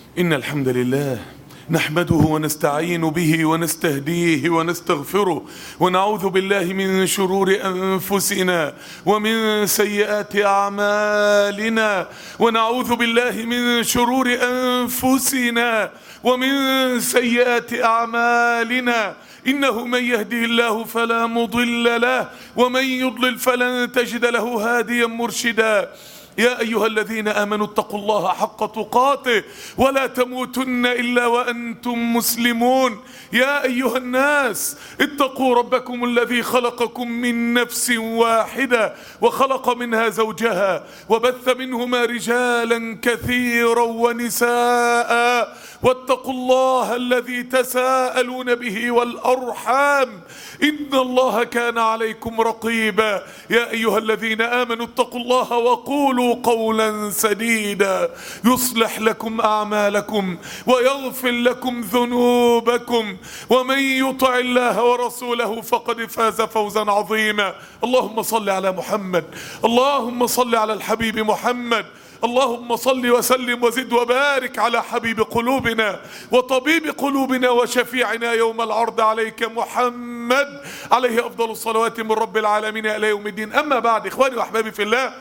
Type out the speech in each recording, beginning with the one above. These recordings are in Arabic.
إن الحمد لله نحمده ونستعين به ونستهديه ونستغفره ونعوذ بالله من شرور أنفسنا ومن سيئات أعمالنا ونعوذ بالله من شرور أنفسنا ومن سيئات أعمالنا إنه من يهده الله فلا مضل له ومن يضلل فلن تجد له هاديا مرشدا. يا أيها الذين آمنوا اتقوا الله حق تقاته ولا تموتن إلا وأنتم مسلمون. يا أيها الناس اتقوا ربكم الذي خلقكم من نفس واحدة وخلق منها زوجها وبث منهما رجالا كثيرا ونساء واتقوا الله الذي تساءلون به والأرحام إن الله كان عليكم رقيبا. يا أيها الذين آمنوا اتقوا الله وقولوا قولا سديدا يصلح لكم أعمالكم ويغفر لكم ذنوبكم ومن يطع الله ورسوله فقد فاز فوزا عظيما. اللهم صل على محمد، اللهم صل على الحبيب محمد، اللهم صل وسلم وزد وبارك على حبيب قلوبنا وطبيب قلوبنا وشفيعنا يوم العرض عليك محمد عليه أفضل الصلوات من رب العالمين إلى يوم الدين. أما بعد، إخواني وأحبابي في الله،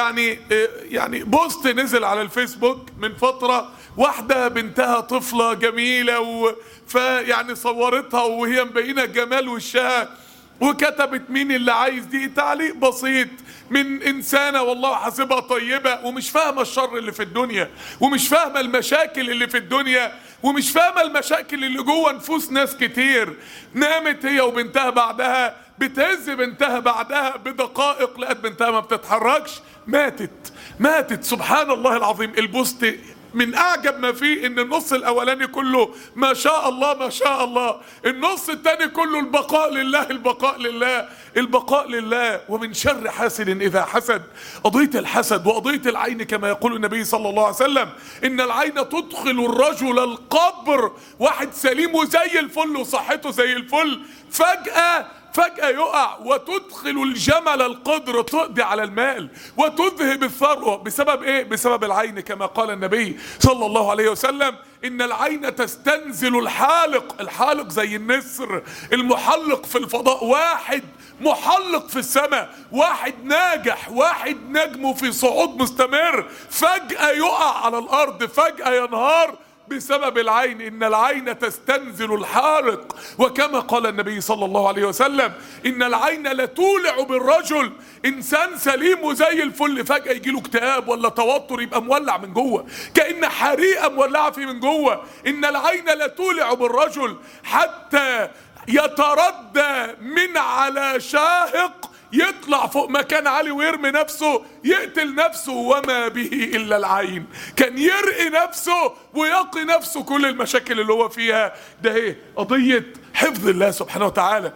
يعني بوست نزل على الفيسبوك من فترة، واحدة بنتها طفلة جميلة فيعني صورتها وهي مبينة جمال وشها وكتبت مين اللي عايز دي، تعليق بسيط من إنسانة والله حاسبها طيبة ومش فاهمة الشر اللي في الدنيا ومش فاهمة المشاكل اللي في الدنيا ومش فاهمة المشاكل اللي جوه نفوس ناس كتير. نامت هي وبنتها بعدها، بتهز بنتها بعدها بدقائق لقت بنتها ما بتتحركش، ماتت. سبحان الله العظيم. البوست من أعجب ما فيه إن النص الأولاني كله ما شاء الله ما شاء الله، النص الثاني كله البقاء لله البقاء لله البقاء لله. ومن شر حاسد إذا حسد. قضية الحسد وقضية العين كما يقول النبي صلى الله عليه وسلم إن العين تدخل الرجل القبر، واحد سليم وزي الفل وصحته زي الفل فجأة يقع، وتدخل الجمل القدر، تقضي على المال وتذهب الثروة. بسبب ايه؟ بسبب العين كما قال النبي صلى الله عليه وسلم ان العين تستنزل الحالق زي النسر المحلق في الفضاء، واحد محلق في السماء، واحد ناجح، واحد نجمه في صعود مستمر، فجأة يقع على الارض، فجأة ينهار بسبب العين. إن العين تستنزل الحارق. وكما قال النبي صلى الله عليه وسلم إن العين لتولع بالرجل، إنسان سليم وزي الفل فجأة يجيله اكتئاب ولا توتر، يبقى مولع من جوه كأن حريقة مولعة فيه من جوه. إن العين لتولع بالرجل حتى يتردى من على شاهق، يطلع فوق مكان عالي ويرمي نفسه يقتل نفسه، وما به إلا العين. كان يرقي نفسه ويقي نفسه كل المشاكل اللي هو فيها. ده ايه؟ قضية حفظ الله سبحانه وتعالى،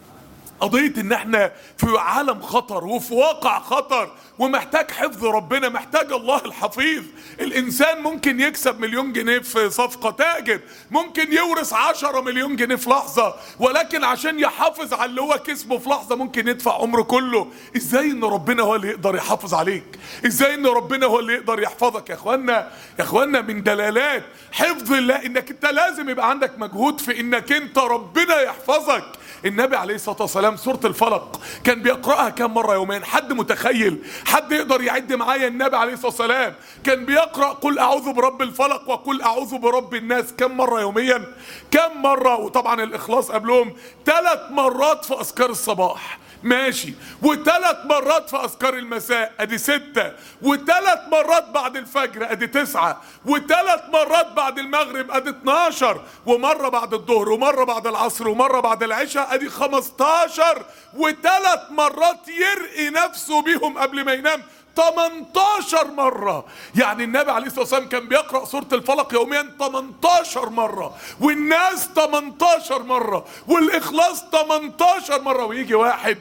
قضية ان احنا في عالم خطر وفي واقع خطر ومحتاج حفظ ربنا، محتاج الله الحفيظ. الانسان ممكن يكسب 1,000,000 جنيه في صفقة، تاجر ممكن يورث 10 مليون جنيه في لحظة، ولكن عشان يحافظ على اللي هو كسبه في لحظة ممكن يدفع عمره كله. ازاي ان ربنا هو اللي يقدر يحافظ عليك؟ ازاي ان ربنا هو اللي يقدر يحفظك؟ يا اخوانا من دلالات حفظ الله انك انت لازم يبقى عندك مجهود في انك انت ربنا يحفظك. النبي عليه الصلاة والسلام سورة الفلق كان بيقرأها كم مرة يوميا؟ حد متخيل؟ حد يقدر يعد معايا؟ النبي عليه الصلاة والسلام كان بيقرأ قل أعوذ برب الفلق وقل أعوذ برب الناس كم مرة يوميا؟ كم مرة؟ وطبعا الإخلاص قبلهم 3 مرات في أذكار الصباح، ماشي، و3 مرات في أذكار المساء، أدي 6، و3 مرات بعد الفجر أدي 9، و3 مرات بعد المغرب أدي 12، ومرة بعد الظهر ومرة بعد العصر ومرة بعد العشاء أدي 15، و3 مرات يرقي نفسه بيهم قبل ما ينام 18 مرة. يعني النبي عليه الصلاة والسلام كان بيقرأ سورة الفلق يوميا 18 مرة، والناس 18 مرة، والإخلاص 18 مرة. ويجي واحد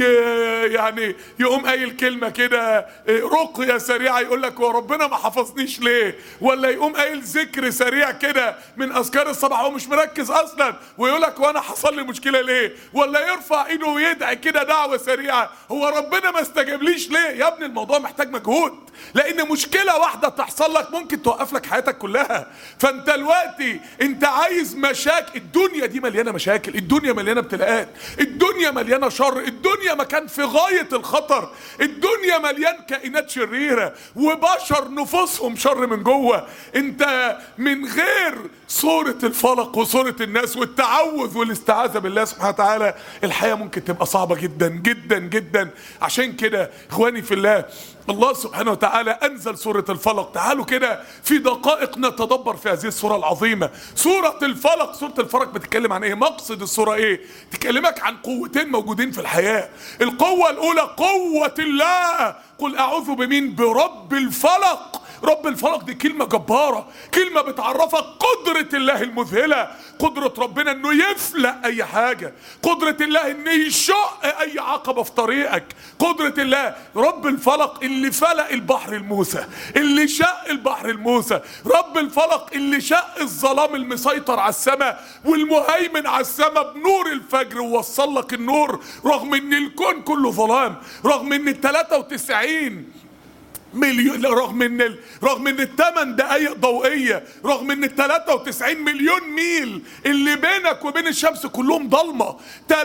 يعني يقوم قايل كلمة كده رقية سريعة يقول لك هو ربنا ما حفظنيش ليه؟ ولا يقوم قايل ذكر سريع كده من أذكار الصباح هو مش مركز أصلا ويقول لك وأنا حصل لي مشكلة ليه؟ ولا يرفع إيده ويدعي كده دعوة سريعة هو ربنا ما استجابليش ليه؟ يا ابني الموضوع محتاج مجهود، لان مشكلة واحدة تحصل لك ممكن توقف لك حياتك كلها. فانت دلوقتي انت عايز مشاكل، الدنيا دي مليانة مشاكل، الدنيا مليانة ابتلاءات، الدنيا مليانة شر، الدنيا مكان في غاية الخطر، الدنيا مليان كائنات شريرة وبشر نفوسهم شر من جوه. انت من غير سورة الفلق وسورة الناس والتعوذ والاستعاذة بالله سبحانه وتعالى الحياة ممكن تبقى صعبة جدا جدا جدا. عشان كده اخواني في الله، الله سبحانه وتعالى انزل سورة الفلق. تعالوا كده في دقائق نتدبر في هذه السورة العظيمة. سورة الفلق، سورة الفلق بتتكلم عن ايه؟ مقصد السورة ايه؟ تكلمك عن قوتين موجودين في الحياة. القوة الاولى قوة الله، قل اعوذ بمين؟ برب الفلق. رب الفلق دي كلمة جبارة، كلمة بتعرفك قدرة الله المذهلة، قدرة ربنا انه يفلق اي حاجة، قدرة الله انه يشق اي عقبة في طريقك، قدرة الله. رب الفلق اللي فلق البحر الموسى، اللي شق البحر الموسى، رب الفلق اللي شق الظلام المسيطر على السماء والمهيمن على السماء بنور الفجر ووصل لك النور رغم ان الكون كله ظلام، رغم ان 93 مليون، رغم ان 8 دقايق ضوئيه، رغم ان 93 مليون ميل اللي بينك وبين الشمس كلهم ضلمه،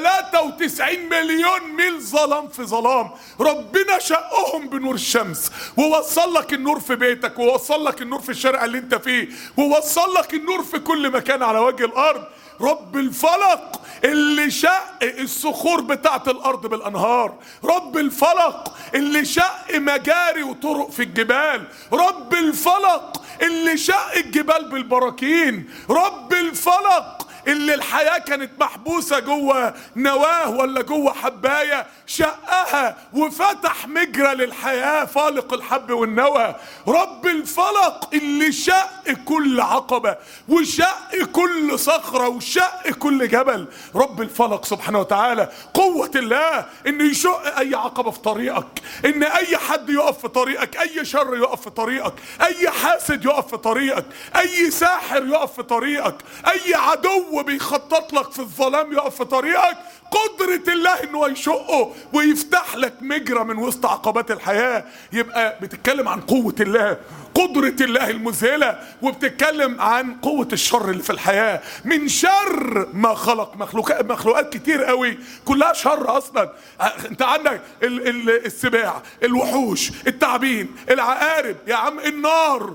93 مليون ميل ظلام في ظلام، ربنا شقهم بنور الشمس ووصل لك النور في بيتك، ووصل لك النور في الشارع اللي انت فيه، ووصل لك النور في كل مكان على وجه الارض. رب الفلق اللي شق الصخور بتاعت الارض بالانهار، رب الفلق اللي شق مجاري وطرق في الجبال، رب الفلق اللي شق الجبال بالبراكين، رب الفلق اللي الحياة كانت محبوسة جوه نواه ولا جوه حباية شقها وفتح مجرى للحياة فالق الحب والنوى. رب الفلق اللي شق كل عقبة وشق كل صخرة وشق كل جبل. رب الفلق سبحانه وتعالى قوة الله انه يشق اي عقبة في طريقك، ان اي حد يقف في طريقك، اي شر يقف في طريقك، اي حاسد يقف في طريقك، اي ساحر يقف في طريقك، اي عدو بيخطط لك في الظلام يقف في طريقك. قدرة الله انه يشقه ويفتح لك مجرى من وسط عقبات الحياة. يبقى بتتكلم عن قوة الله، قدرة الله المذهلة، وبتتكلم عن قوة الشر اللي في الحياة. من شر ما خلق، مخلوقات كتير قوي كلها شر اصلا. انت عندك السباع، الوحوش، التعابين، العقارب، يا عم النار،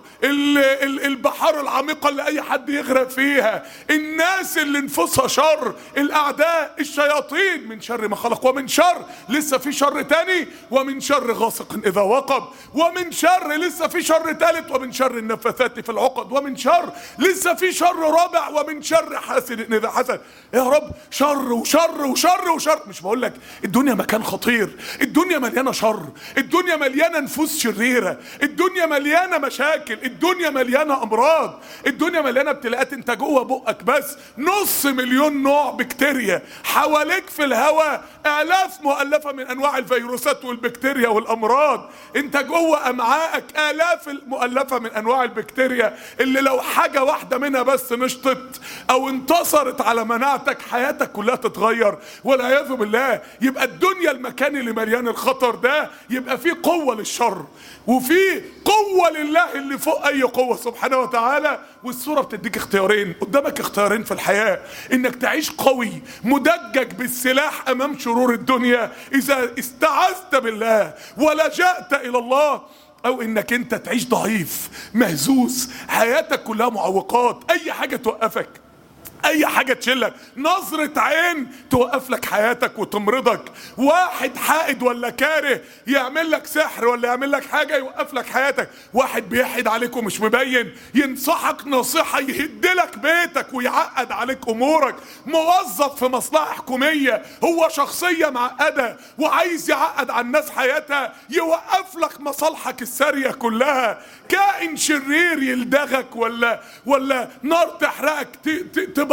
البحار العميقة اللي اي حد يغرق فيها، الناس اللي نفوسها شر، الاعداء، الشياطين. من شر ما خلق، ومن شر لسه في شر تاني، ومن شر غاسق اذا وقب، ومن شر لسه في شر ثالث، ومن شر النفاثات في العقد، ومن شر لسه في شر رابع، ومن شر حاسد اذا حسد. يا رب شر وشر وشر وشر. مش بقول لك الدنيا مكان خطير؟ الدنيا مليانه شر، الدنيا مليانه نفوس شريره، الدنيا مليانه مشاكل، الدنيا مليانه امراض، الدنيا مليانه ابتلاءات. انت جوه بقك بس 500,000 نوع بكتيريا، حواليك في الهواء آلاف مؤلفة من أنواع الفيروسات والبكتيريا والأمراض، أنت جوه أمعائك آلاف مؤلفة من أنواع البكتيريا اللي لو حاجة واحدة منها بس نشطت أو انتصرت على مناعتك حياتك كلها تتغير والعياذ بالله. يبقى الدنيا المكان اللي مليان الخطر ده يبقى فيه قوة للشر وفيه قوة لله اللي فوق أي قوة سبحانه وتعالى. والسورة بتديك اختيارين، قدامك اختيارين في الحياة: إنك تعيش قوي مدجج بالسلاح أمام شرور الدنيا إذا استعذت بالله ولجأت إلى الله، أو إنك أنت تعيش ضعيف مهزوز، حياتك كلها معوقات، أي حاجة توقفك، اي حاجة تشلك، نظرة عين توقف لك حياتك وتمرضك، واحد حائد ولا كاره يعمل لك سحر ولا يعمل لك حاجة يوقف لك حياتك، واحد بيحد عليك ومش مبين ينصحك نصيحة يهدلك بيتك ويعقد عليك امورك، موظف في مصلحة حكومية هو شخصية معقدة وعايز يعقد على الناس حياتها يوقف لك مصالحك السارية كلها، كائن شرير يلدغك ولا نار تحرقك تبوظ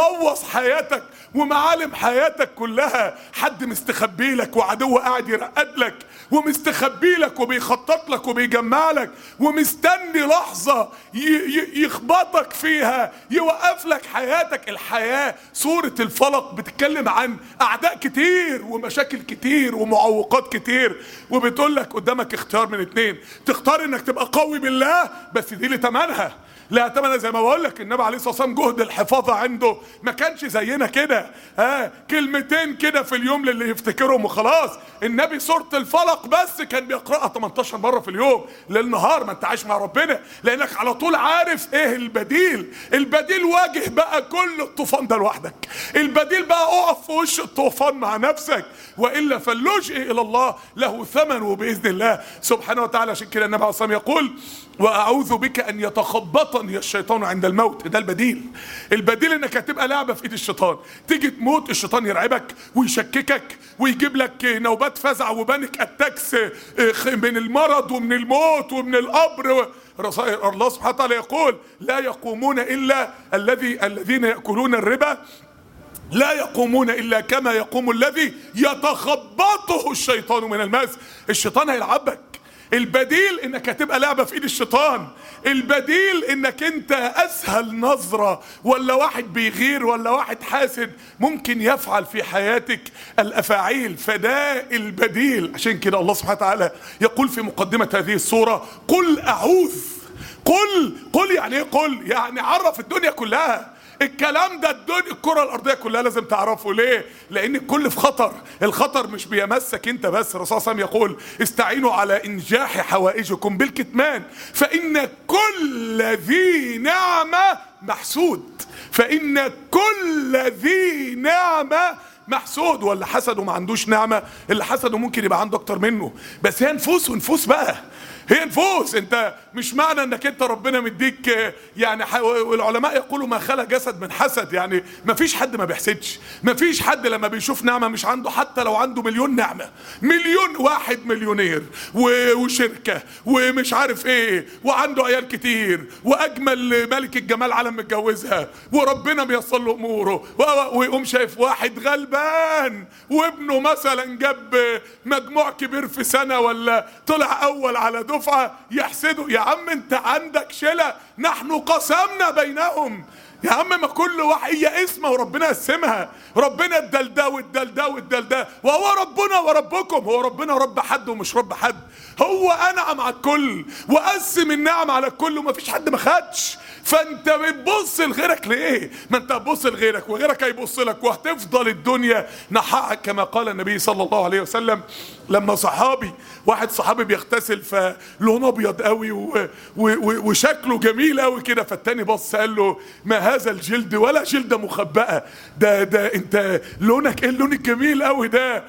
ومبوظ حياتك ومعالم حياتك كلها، حد مستخبي لك وعدو قاعد يرقد لك ومستخبي لك وبيخطط لك وبيجمع لك ومستني لحظة يخبطك فيها يوقف لك حياتك. الحياة سورة الفلق بتتكلم عن أعداء كتير ومشاكل كتير ومعوقات كتير، وبتقول لك قدامك اختيار من اتنين، تختار انك تبقى قوي بالله، بس دي لتمنها، لا تمنى. زي ما بقول لك النبي عليه الصلاه والسلام جهد الحفاظه عنده ما كانش زينا كده، كلمتين كده في اليوم للي يفتكرهم وخلاص. النبي سوره الفلق بس كان بيقراها 18 مره في اليوم ليل نهار. ما انت عايش مع ربنا لانك على طول عارف ايه البديل. البديل واجه بقى كل الطوفان ده لوحدك، البديل بقى اقف في وش الطوفان مع نفسك، والا فاللجئ الى الله له ثمن باذن الله سبحانه وتعالى. عشان كده النبي عليه الصلاه والسلام يقول: واعوذ بك ان يتخبطني الشيطان عند الموت. ده البديل. البديل انك هتبقى لعبه في ايد الشيطان، تيجي تموت الشيطان يرعبك ويشككك ويجيب لك نوبات فزع وبانك اتاكس من المرض ومن الموت ومن القبر. الله سبحانه وتعالى يقول: لا يقومون الا الذين ياكلون الربا لا يقومون إلا كما يقوم الذي يتخبطه الشيطان من المس. الشيطان هيلعبك. البديل انك هتبقى لعبة في ايد الشيطان. البديل انك انت اسهل نظرة ولا واحد بيغير ولا واحد حاسد ممكن يفعل في حياتك الافاعيل، فده البديل. عشان كده الله سبحانه وتعالى يقول في مقدمة هذه السورة: قل اعوذ. قل يعني ايه؟ قل يعني عرف الدنيا كلها الكلام ده. الكرة الارضية كلها لازم تعرفه. ليه؟ لان الكل في خطر. الخطر مش بيمسك انت بس. الرسول صلى الله عليه وسلم يقول: استعينوا على انجاح حوائجكم بالكتمان فان كل ذي نعمة محسود. فان كل ذي نعمة محسود. ولا حسده ما عندوش نعمة، اللي حسده ممكن يبقى عنده اكتر منه، بس هي نفوس ونفوس بقى. هي نفوس. انت مش معنى انك انت ربنا مديك يعني والعلماء يقولوا ما خلق جسد من حسد. يعني ما فيش حد ما بيحسدش. ما فيش حد لما بيشوف نعمة مش عنده، حتى لو عنده مليون نعمة، مليون واحد مليونير وشركة ومش عارف ايه وعنده عيال كتير واجمل ملك الجمال عالم متجوزها وربنا بيصل له اموره، ويقوم شايف واحد غلبان وابنه مثلا جاب مجموع كبير في سنة ولا طلع اول على دفعة يحسده. يا عم انت عندك شلة، نحن قسمنا بينهم. يا عم ما كل واحد هي اسمه وربنا قسمها. ربنا ادال ده وادال ده وادال ده، وهو ربنا وربكم. هو ربنا رب حد ومش رب حد. هو انعم على الكل وقسم النعم على الكل ومفيش حد ما خدش. فانت بتبص لغيرك ليه؟ ما انت هتبص لغيرك وغيرك هيبص لك وهتفضل الدنيا نحاك. كما قال النبي صلى الله عليه وسلم لما واحد صحابي بيغتسل فلونه ابيض قوي وشكله جميل قوي كده، فالتاني بص قال له: ما هذا الجلد ولا جلد مخبأة. ده انت لونك ايه اللون الجميل قوي ده؟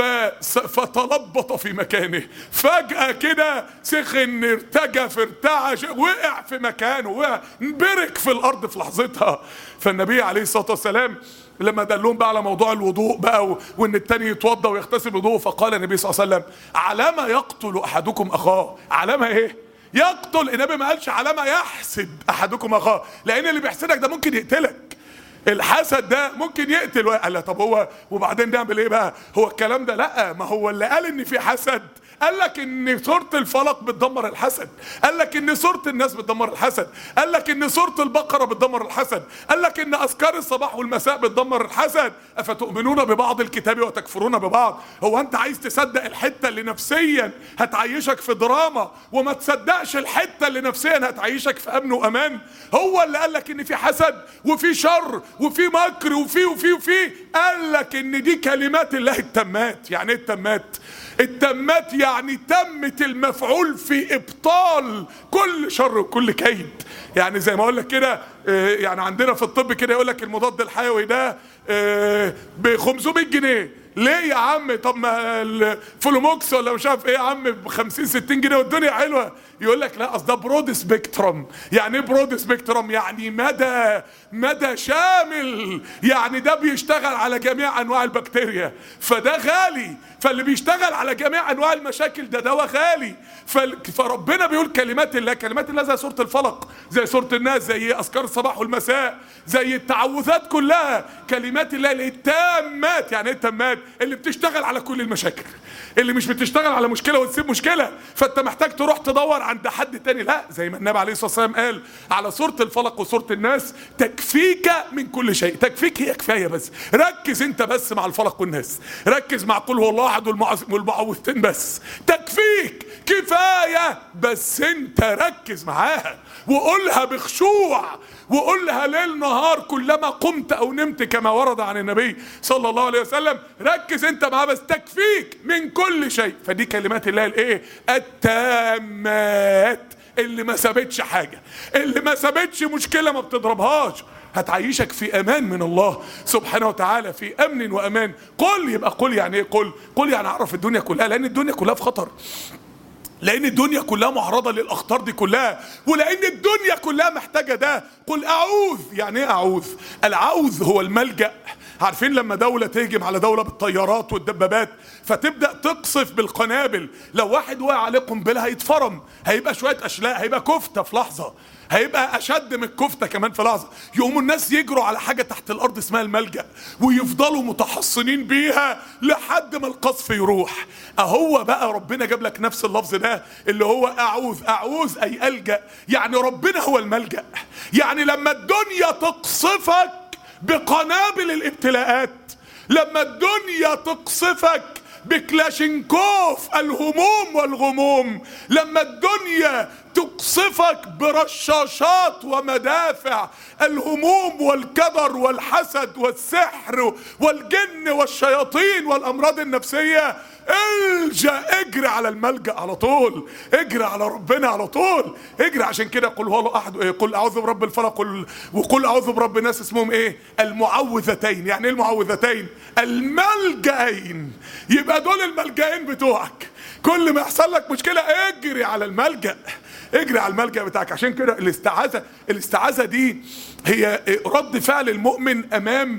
فتلبط في مكانه. فجأة كده سخن، ارتجف، ارتعش، وقع في مكانه، وقع انبرك في الارض في لحظتها. فالنبي عليه الصلاة والسلام لما دلهم بقى على موضوع الوضوء بقى وان التاني يتوضى ويغتسل وضوء، فقال النبي صلى الله عليه وسلم: على ما يقتل احدكم اخاه. على ما ايه؟ يقتل. النبي ما قالش على ما يحسد احدكم اخاه، لان اللي بيحسدك ده ممكن يقتلك. الحسد ده ممكن يقتل. قال: طب هو وبعدين نعمل ايه بقى؟ هو الكلام ده لا، ما هو اللي قال ان في حسد قال لك ان سورة الفلق بتدمر الحسد، قال لك ان سورة الناس بتدمر الحسد، قال لك ان سورة البقرة بتدمر الحسد، قال لك ان اذكار الصباح والمساء بتدمر الحسد. افتؤمنون ببعض الكتاب وتكفرون ببعض. هو انت عايز تصدق الحتة اللي نفسيا هتعيشك في دراما وما تصدقش الحتة اللي نفسيا هتعيشك في امن وامان؟ هو اللي قال لك ان في حسد وفي شر وفي مكر وفي قال لك ان دي كلمات الله التامات. يعني ايه التامات؟ التامات يعني تمت المفعول في ابطال كل شر وكل كيد. يعني زي ما اقول لك كده، يعني عندنا في الطب كده يقول لك المضاد الحيوي ده ب 500 جنيه. ليه يا عم؟ طب ما الفلوموكس ولا مش عارف ايه يا عم ب 50 60 جنيه والدنيا حلوه. يقول لك لا، اصل ده برود سبيكترم. يعني ايه برود سبيكترم؟ يعني مدى شامل، يعني ده بيشتغل على جميع انواع البكتيريا، فده غالي. فاللي بيشتغل على جميع انواع المشاكل ده دواء غالي. فربنا بيقول كلمات الله زي سورة الفلق، زي سورة الناس، زي اذكار الصباح والمساء، زي التعوذات، كلها كلمات الله التامات. يعني ايه التامات؟ اللي بتشتغل على كل المشاكل، اللي مش بتشتغل على مشكله وتسيب مشكله فانت محتاج تروح تدور عند حد تاني. لا، زي ما النبي عليه الصلاه والسلام قال على سوره الفلق وسوره الناس: تكفيك من كل شيء. تكفيك هي كفايه، بس ركز انت بس مع الفلق والناس، ركز مع قل هو الله احد والمعوذتين بس، تكفيك كفايه. بس انت ركز معاها وقولها بخشوع، وقولها ليل نهار كلما قمت او نمت، كما ورد عن النبي صلى الله عليه وسلم. ركز انت معاه بس، تكفيك من كل شيء. فدي كلمات الله الايه؟ التامات، اللي ما سابتش حاجه، اللي ما سابتش مشكله ما بتضربهاش، هتعيشك في امان من الله سبحانه وتعالى، في امن وامان. قل، يبقى قل يعني ايه؟ قل يعني اعرف الدنيا كلها، لان الدنيا كلها في خطر، لان الدنيا كلها معرضه للاخطار دي كلها، ولان الدنيا كلها محتاجه ده. قل اعوذ. يعني ايه اعوذ؟ العوذ هو الملجأ. عارفين لما دولة تهجم على دولة بالطيارات والدبابات فتبدأ تقصف بالقنابل، لو واحد وقع عليه قنبلة هيتفرم، هيبقى شوية أشلاء، هيبقى كفتة في لحظة، هيبقى أشد من الكفتة كمان في لحظة. يقوموا الناس يجروا على حاجة تحت الأرض اسمها الملجأ، ويفضلوا متحصنين بيها لحد ما القصف يروح. أهو بقى ربنا جاب لك نفس اللفظ ده اللي هو أعوذ. أعوذ أي ألجأ، يعني ربنا هو الملجأ. يعني لما الدنيا تقصفك بقنابل الابتلاءات، لما الدنيا تقصفك بكلاشينكوف الهموم والغموم، لما الدنيا تقصفك برشاشات ومدافع الهموم والكدر والحسد والسحر والجن والشياطين والأمراض النفسية، الجأ، اجري على الملجأ على طول، اجري على ربنا على طول، اجري. عشان كده قل هو الله احد، قل اعوذ برب الفلق، وقل اعوذ برب الناس، اسمهم ايه؟ المعوذتين. يعني ايه المعوذتين؟ الملجأين. يبقى دول الملجأين بتوعك، كل ما يحصل لك مشكلة اجري على الملجأ، اجري على الملجأ بتاعك. عشان كده الاستعاذة دي هي رد فعل المؤمن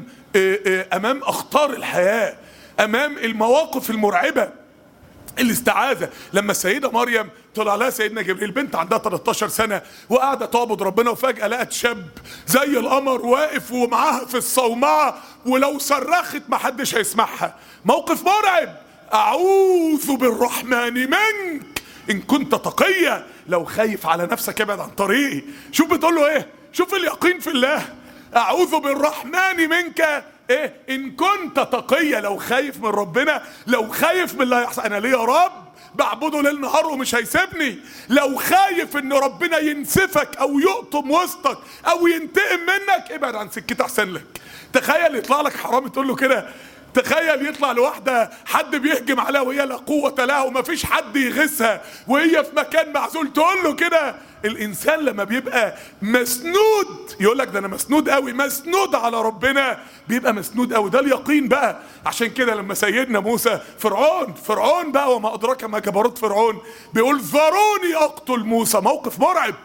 امام اخطار الحياة، امام المواقف المرعبة. الاستعاذة لما السيدة مريم طلع لها سيدنا جبريل، بنت عندها 13 سنة وقاعدة تعبد ربنا، وفجأة لقت شاب زي القمر واقف ومعاها في الصومعة، ولو صرخت محدش هيسمعها. موقف مرعب. اعوذ بالرحمن منك ان كنت تقيا، لو خايف على نفسك ابعد عن طريقي. شوف بتقول له ايه؟ شوف اليقين في الله. اعوذ بالرحمن منك ايه؟ ان كنت تقيا، لو خايف من ربنا، لو خايف من اللي هيحصل. انا ليه يا رب بعبده ليل نهار ومش هيسيبني؟ لو خايف ان ربنا ينسفك او يقطم وسطك او ينتقم منك، ابعد عن سكتي احسن لك. تخيل يطلع لك حرامي تقول له كده، تخيل يطلع لواحدة حد بيهجم عليها وهي لا قوة لها ومفيش حد يغيثها وهي في مكان معزول، تقول له كده. الانسان لما بيبقى مسنود، يقول لك ده انا مسنود قوي، مسنود على ربنا، بيبقى مسنود قوي. ده اليقين بقى. عشان كده لما سيدنا موسى، فرعون بقى وما ادراك ما جبروت فرعون، بيقول ذروني اقتل موسى. موقف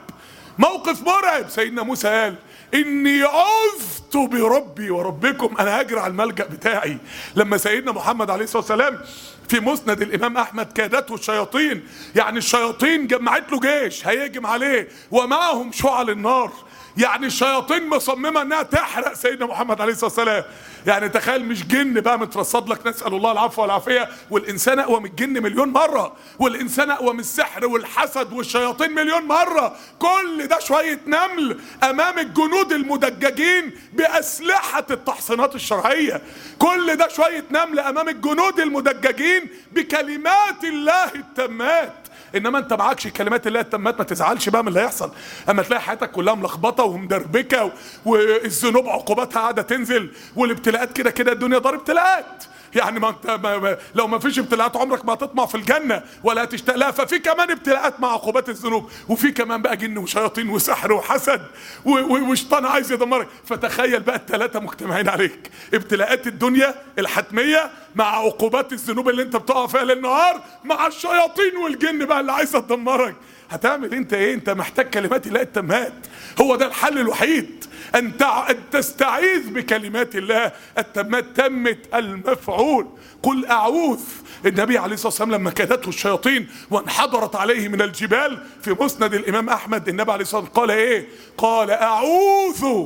مرعب. سيدنا موسى قال اني عذت بربي وربكم، انا هجري على الملجأ بتاعي. لما سيدنا محمد عليه الصلاة والسلام في مسند الامام احمد كادته الشياطين، يعني الشياطين جمعت له جيش هيهجم عليه ومعهم شعل النار، يعني الشياطين مصممه انها تحرق سيدنا محمد عليه الصلاه والسلام. يعني تخيل، مش جن بقى مترصد لك، نسال الله العفو والعافيه، والانسان اقوى من الجن مليون مره، والانسان اقوى من السحر والحسد والشياطين مليون مره. كل ده شويه نمل امام الجنود المدججين باسلحه التحصينات الشرعيه. كل ده شويه نمل امام الجنود المدججين بكلمات الله التامات. انما انت معكش كلمات الله التامات، ما تزعلش بقى من اللي هيحصل. اما تلاقي حياتك كلها ملخبطه ومدربكه والذنوب عقوباتها قاعده تنزل، والابتلاءات كده الدنيا دار ابتلاءات، يعني ما انت لو ما فيش ابتلاءات عمرك ما هتطمع في الجنه ولا هتشتاق لها. ففي كمان ابتلاءات مع عقوبات الذنوب، وفي كمان بقى جن وشياطين وسحر وحسد وشيطان عايز يدمرك. فتخيل بقى الثلاثه مجتمعين عليك، ابتلاءات الدنيا الحتميه مع عقوبات الذنوب اللي انت بتقع فيها للنهار، مع الشياطين والجن بقى اللي عايزه تدمرك. هتعمل انت ايه؟ انت محتاج كلمات الله التامات. هو ده الحل الوحيد، ان تستعيذ بكلمات الله التامات، تمت المفعول. قل اعوذ. النبي عليه الصلاه والسلام لما كادته الشياطين وانحدرت عليه من الجبال في مسند الامام احمد، النبي عليه الصلاه والسلام قال ايه؟ قال اعوذ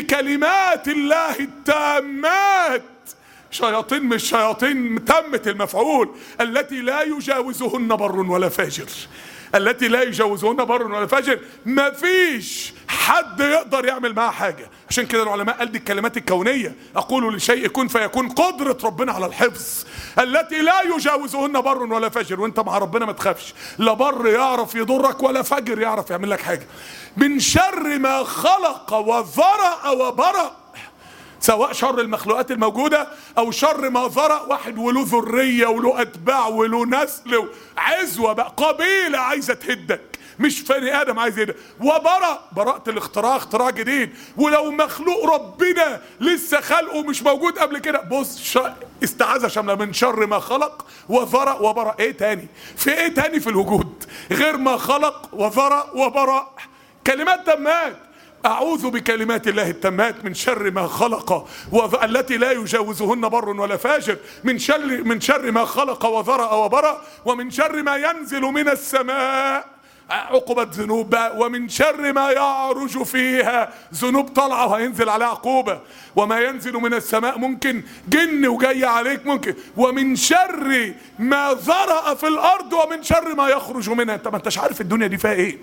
بكلمات الله التامات. شياطين مش شياطين، تمت المفعول، التي لا يجاوزهن بر ولا فاجر. التي لا يجاوزهن بر ولا فاجر، مفيش حد يقدر يعمل معها حاجه. عشان كده العلماء قال دي الكلمات الكونيه، اقول لشيء كن فيكون، قدره ربنا على الحفظ. التي لا يجاوزهن بر ولا فاجر، وانت مع ربنا ما تخافش، لا بر يعرف يضرك ولا فاجر يعرف يعمل لك حاجه. من شر ما خلق وذرأ وبرأ، سواء شر المخلوقات الموجودة او شر ما ذرأ، واحد وله ذرية وله اتباع وله نسل عزوة بقى، قبيلة عايزة تهدك، مش بني ادم عايز يهدك. وبرأ، براءة الاختراع، اختراع جديد. ولو مخلوق ربنا لسه خلقه مش موجود قبل كده، بص استعاذة شاملة من شر ما خلق وذرأ وبرأ. ايه تاني؟ في ايه تاني في الوجود غير ما خلق وذرأ وبرأ؟ كلمات تامات. أعوذ بكلمات الله التامات من شر ما خلق التي لا يجاوزهن بر ولا فاجر، من شر ما خلق وذرأ وبرأ، ومن شر ما ينزل من السماء، عقوبة ذنوب بقى، ومن شر ما يعرج فيها، ذنوب طالعة وهينزل عليها عقوبة، وما ينزل من السماء ممكن جن وجاي عليك ممكن، ومن شر ما ذرأ في الأرض، ومن شر ما يخرج منها. انت ما انتش عارف الدنيا دي فيها ايه،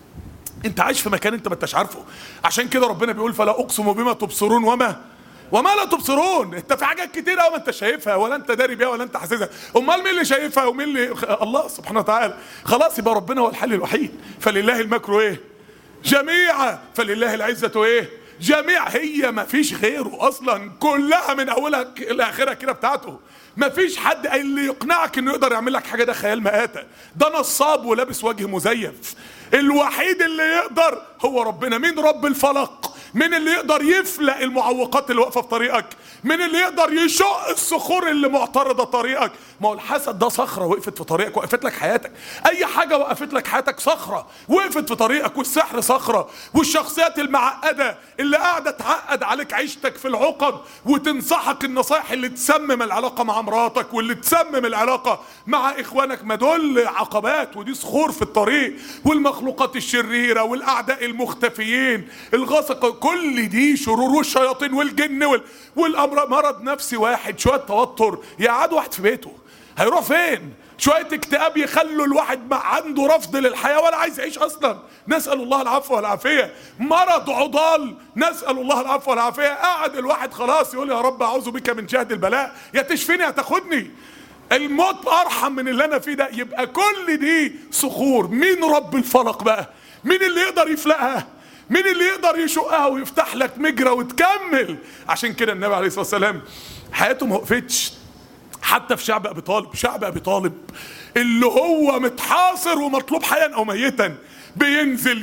انت عايش في مكان انت ما انتش عارفه. عشان كده ربنا بيقول فلا اقسم بما تبصرون وما لا تبصرون. انت في حاجات كتير قوي ما انت شايفها ولا انت داري بيها ولا انت حاسسها، امال مين اللي شايفها ومين اللي الله سبحانه وتعالى. خلاص يبقى ربنا هو الحل الوحيد. فلله المكر ايه؟ جميعا، فلله العزة ايه؟ جميع. هي ما فيش غيره اصلا، كلها من اولها لاخرها كده بتاعته. ما فيش حد اللي يقنعك انه يقدر يعمل لك حاجه، ده خيال مآتة، ده نصاب ولابس وجه مزيف. الوحيد اللي يقدر هو ربنا. مين رب الفلق؟ مين اللي يقدر يفلق المعوقات اللي واقفه في طريقك؟ مين اللي يقدر يشق الصخور اللي معترضه طريقك؟ ما هو الحسد ده صخره وقفت في طريقك، وقفت لك حياتك. اي حاجه وقفت لك حياتك صخره وقفت في طريقك، والسحر صخره، والشخصيات المعقده اللي قاعده تعقد عليك عيشتك في العقد وتنصحك النصائح اللي تسمم العلاقه مع مراتك واللي تسمم العلاقه مع اخوانك، ما دول عقبات ودي صخور في الطريق. والمخلوقات الشريره والاعداء المختفيين الغاسقه، كل دي شرور، والشياطين والجن والامر. مرض نفسي واحد، شويه توتر يقعد واحد في بيته، هيروح فين؟ شويه اكتئاب يخلوا الواحد عنده رفض للحياه ولا عايز يعيش اصلا، نسال الله العفو والعافيه. مرض عضال، نسال الله العفو والعافيه. قاعد الواحد خلاص يقول يا رب اعوذ بك من جهد البلاء، يا تشفيني يا تاخدني، الموت ارحم من اللي انا فيه ده. يبقى كل دي صخور. مين رب الفلق بقى؟ مين اللي يقدر يفلقها؟ مين اللي يقدر يشقها ويفتح لك مجرى وتكمل؟ عشان كده النبي عليه الصلاه والسلام حياته ما وقفتش حتى في شعب ابي طالب. شعب ابي طالب اللي هو متحاصر ومطلوب حيا او ميتا، بينزل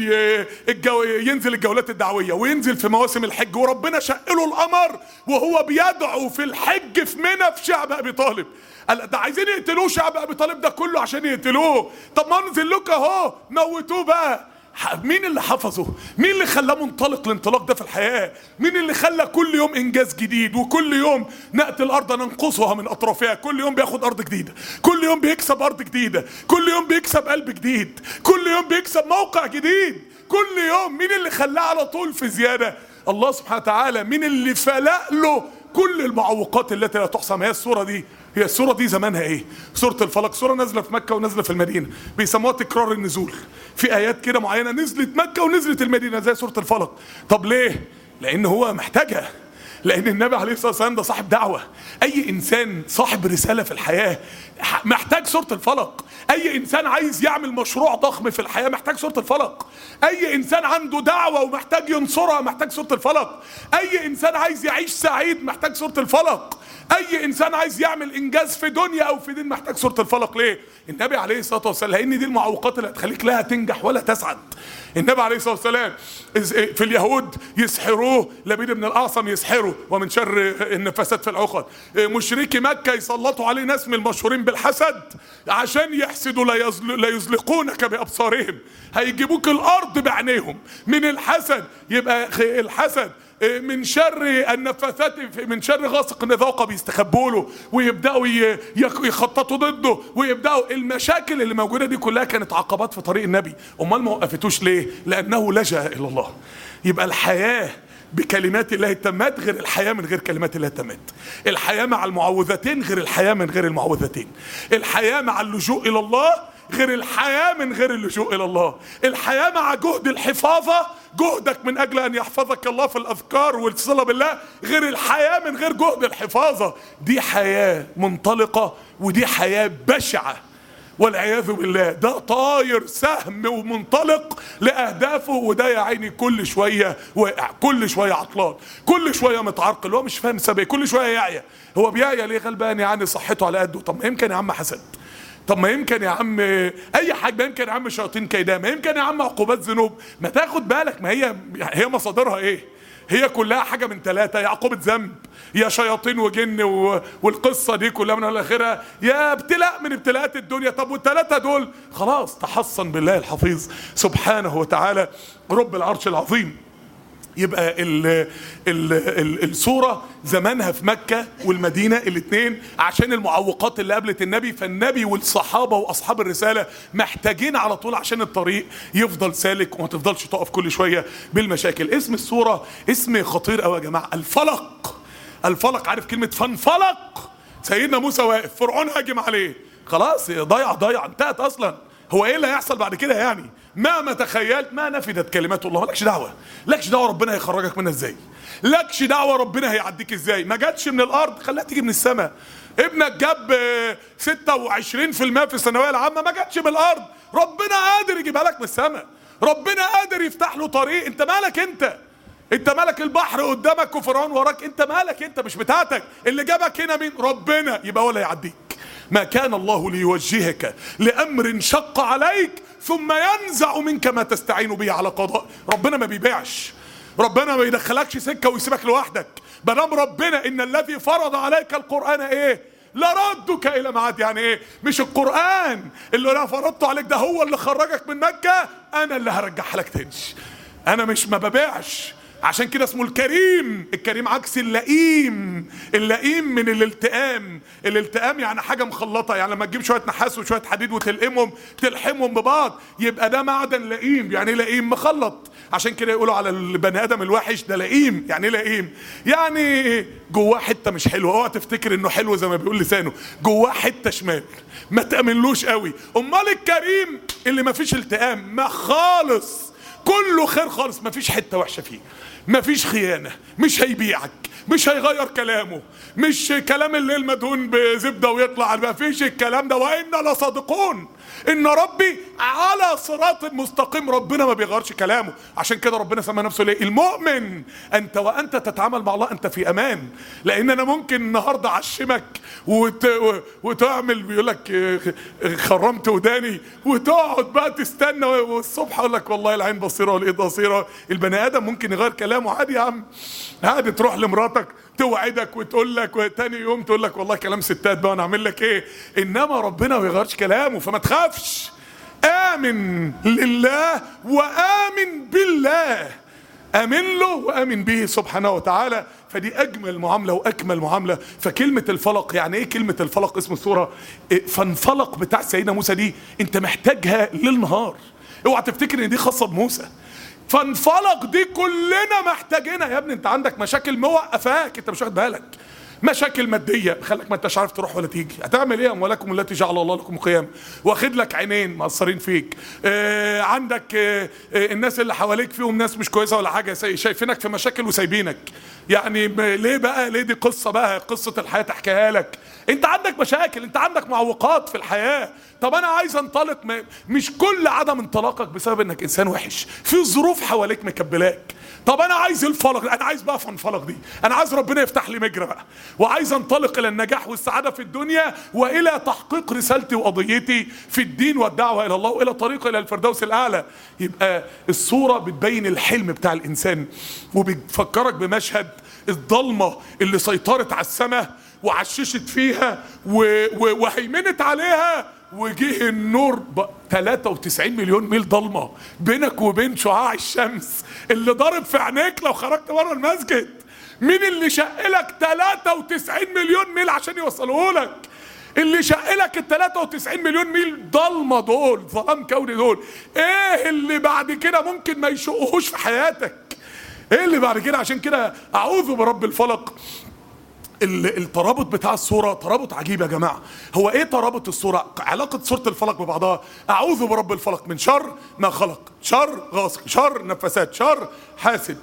ينزل الجولات الدعويه وينزل في مواسم الحج، وربنا شق له القمر وهو بيدعو في الحج في منى في شعب ابي طالب. قال ده عايزين يقتلوه شعب ابي طالب ده كله عشان يقتلوه، طب ما انزل لك اهو موتوه بقى. مين اللي حفظه؟ مين اللي خلاه منطلق الانطلاق ده في الحياة؟ مين اللي خلى كل يوم انجاز جديد، وكل يوم نأتي الارض ننقصها من اطرافها، كل يوم بياخد ارض جديدة، كل يوم بيكسب ارض جديدة، كل يوم بيكسب قلب جديد، كل يوم بيكسب موقع جديد، كل يوم. مين اللي خلاه على طول في زيادة؟ الله سبحانه وتعالى. مين اللي فلق له كل المعوقات التي لا تحصى؟ ما هي السورة دي، هي السورة دي زمانها ايه؟ سورة الفلق، سورة نازلة في مكة ونازلة في المدينة، بيسموها تكرار النزول. في ايات كده معينة نزلت مكة ونزلت المدينة زي سورة الفلق. طب ليه؟ لان هو محتاجها، لان النبي عليه الصلاه والسلام ده صاحب دعوه. اي انسان صاحب رساله في الحياه محتاج سوره الفلق. اي انسان عايز يعمل مشروع ضخم في الحياه محتاج سوره الفلق. اي انسان عنده دعوه ومحتاج ينصرها محتاج سوره الفلق. اي انسان عايز يعيش سعيد محتاج سوره الفلق. اي انسان عايز يعمل انجاز في دنيا او في دين محتاج سوره الفلق. ليه؟ النبي عليه الصلاه والسلام، لان دي المعوقات اللي هتخليك لا تنجح ولا تسعد. النبي عليه الصلاه والسلام في اليهود يسحروه، لبيد بن الاعصم يسحره ومن شر النفاسات في العقد. مشركي مكه يسلطوا عليه ناس من المشهورين بالحسد عشان يحسدوا لا يزلقونك بابصارهم، هيجيبوك الارض بعينيهم من الحسد. يبقى الحسد من شر النفاثات، من شر غاسق النذاقه بيستخبوا له ويبداوا يخططوا ضده، ويبداوا المشاكل اللي موجوده دي كلها كانت عقبات في طريق النبي. امال ما وقفتوش ليه؟ لانه لجأ الى الله. يبقى الحياه بكلمات الله التامات غير الحياه من غير كلمات الله التامات. الحياه مع المعوذتين غير الحياه من غير المعوذتين. الحياه مع اللجوء الى الله غير الحياه من غير اللجوء الى الله. الحياه مع جهد الحفاظه، جهدك من اجل ان يحفظك الله في الاذكار والصله بالله، غير الحياه من غير جهد الحفاظه. دي حياه منطلقه ودي حياه بشعه والعياذ بالله. ده طاير سهم ومنطلق لاهدافه، وده يا عيني كل شويه واقع، كل شويه عطلان، كل شويه متعرقل، هو مش فاهم سبب، كل شويه يعيا. هو بيعيا ليه؟ غلبان يعني، صحته على قده. طب ما يمكن يا عم حسد، طب ما يمكن يا عم اي حاجه، ما يمكن يا عم شياطين كيدان، ما يمكن يا عم عقوبات ذنوب. ما تاخد بالك، ما هي مصادرها ايه؟ هي كلها حاجه من ثلاثه: يا عقوبه ذنب، يا شياطين وجن والقصه دي كلها من الاخره، يا ابتلاء من ابتلاءات الدنيا. طب والثلاثه دول خلاص تحصن بالله الحفيظ سبحانه وتعالى رب العرش العظيم. يبقى الصورة زمانها في مكة والمدينة الاثنين عشان المعوقات اللي قابلت النبي. فالنبي والصحابة واصحاب الرسالة محتاجين على طول عشان الطريق يفضل سالك وما تفضلش تقف كل شوية بالمشاكل. اسم الصورة اسم خطير قوي يا جماعة، الفلق. الفلق، عارف كلمة فانفلق؟ سيدنا موسى واقف، فرعون هاجم عليه، خلاص ضيع انتهت اصلا. هو ايه اللي هيحصل بعد كده يعني؟ ما تخيلت، ما نفدت كلمات الله. مالكش دعوه، لكش دعوه ربنا هيخرجك منها ازاي، لكش دعوه ربنا هيعديك ازاي. ما جاتش من الارض، خليها تيجي من السماء. ابنك جاب 26% في الثانويه العامه، ما جاتش من الارض، ربنا قادر يجيبها لك من السماء. ربنا قادر يفتح له طريق. انت مالك انت مالك البحر قدامك وفرعون وراك، انت مالك انت، مش بتاعتك. اللي جابك هنا مين؟ ربنا. يبقى ولا يعديك. ما كان الله ليوجهك لأمر شق عليك ثم ينزع منك ما تستعين به على قضاء. ربنا ما بيبيعش، ربنا ما يدخلكش سكة ويسيبك لوحدك. بنام ربنا إن الذي فرض عليك القرآن إيه؟ لردك إلى معاد. يعني إيه؟ مش القرآن اللي أنا فرضته عليك ده هو اللي خرجك من مكة، أنا اللي هرجعها لك تاني. أنا مش ما ببيعش. عشان كده اسمه الكريم. الكريم عكس اللئيم. اللئيم من الالتئام. الالتئام يعني حاجة مخلطة، يعني لما تجيب شوية نحاس وشوية حديد وتلقمهم تلحمهم ببعض يبقى ده معدن لئيم. يعني لئيم مخلط. عشان كده يقولوا على البني ادم الوحش ده لئيم. يعني ايه لئيم؟ يعني جواه حتة مش حلوة. اوعى تفتكر انه حلو زي ما بيقول لسانه، جواه حتة شمال، ما تأمنلوش قوي. امال الكريم اللي ما فيش التئام، ما خالص، كله خير خالص، ما فيش حتة وحشة فيه، ما فيش خيانة، مش هيبيعك، مش هيغير كلامه، مش كلام الليل مدهون بزبدة ويطلع، ما فيش الكلام ده. وإنا لصادقون إن ربي على صراط مستقيم. ربنا ما بيغيرش كلامه. عشان كده ربنا سمى نفسه ليه؟ المؤمن. أنت وأنت تتعامل مع الله أنت في أمان. لأن أنا ممكن النهاردة أعشمك وتعمل، بيقول لك خرمت وداني، وتقعد بقى تستنى والصبح أقول لك والله العين بصيرة والإيد بصيرة. البني آدم ممكن يغير كلامه عادي يا عم، عادي. تروح لمراتك توعدك وتقول لك، وتاني يوم تقول لك والله كلام ستات بقى، انا اعمل لك ايه؟ انما ربنا ما بيغيرش كلامه. فما تخافش، امن لله وامن بالله. امن له وامن به سبحانه وتعالى. فدي اجمل معامله واكمل معامله. فكلمه الفلق، يعني ايه كلمه الفلق؟ اسم السوره فانفلق بتاع سيدنا موسى دي انت محتاجها ليل نهار. اوعى تفتكر ان دي خاصه بموسى. فانفلق دي كلنا محتاجينها يا ابني. انت عندك مشاكل موقفاك، انت مش واخد بالك. مشاكل ماديه خلك ما انتش عارف تروح ولا تيجي، هتعمل ايه؟ اموالكم التي جعل الله لكم قياما، واخد لك عينين مقصرين فيك، عندك الناس اللي حواليك فيهم ناس مش كويسه ولا حاجه، شايفينك في مشاكل وسايبينك. يعني ليه بقى؟ ليه؟ دي قصه بقى، قصه الحياه تحكيها لك. انت عندك مشاكل، انت عندك معوقات في الحياه. طب انا عايز انطلق، مش كل عدم انطلاقك بسبب انك انسان وحش، في ظروف حواليك مكبلاك. طب انا عايز الفلق، انا عايز بقى في انفلق دي، انا عايز ربنا يفتح لي مجرى بقى، وعايز انطلق الى النجاح والسعاده في الدنيا والى تحقيق رسالتي وقضيتي في الدين والدعوه الى الله والى طريق الى الفردوس الاعلى. يبقى الصوره بتبين الحلم بتاع الانسان، وبتفكرك بمشهد الضلمه اللي سيطرت على السماء وعششت فيها وهيمنت عليها، وجه النور 93 مليون ميل ضلمه بينك وبين شعاع الشمس اللي ضارب في عينيك لو خرجت بره المسجد. مين اللي شقلك 93 مليون ميل عشان يوصلوه لك؟ اللي شقلك ال 93 مليون ميل ضلمه دول، ظلام كوني دول، ايه اللي بعد كده ممكن ما يشقهوش في حياتك؟ ايه اللي بعد كده؟ عشان كده اعوذ برب الفلق. الترابط بتاع الصورة ترابط عجيب يا جماعة. هو ايه ترابط الصورة؟ علاقة صورة الفلق ببعضها. اعوذ برب الفلق من شر ما خلق، شر غاسق، شر نفسات، شر حاسد.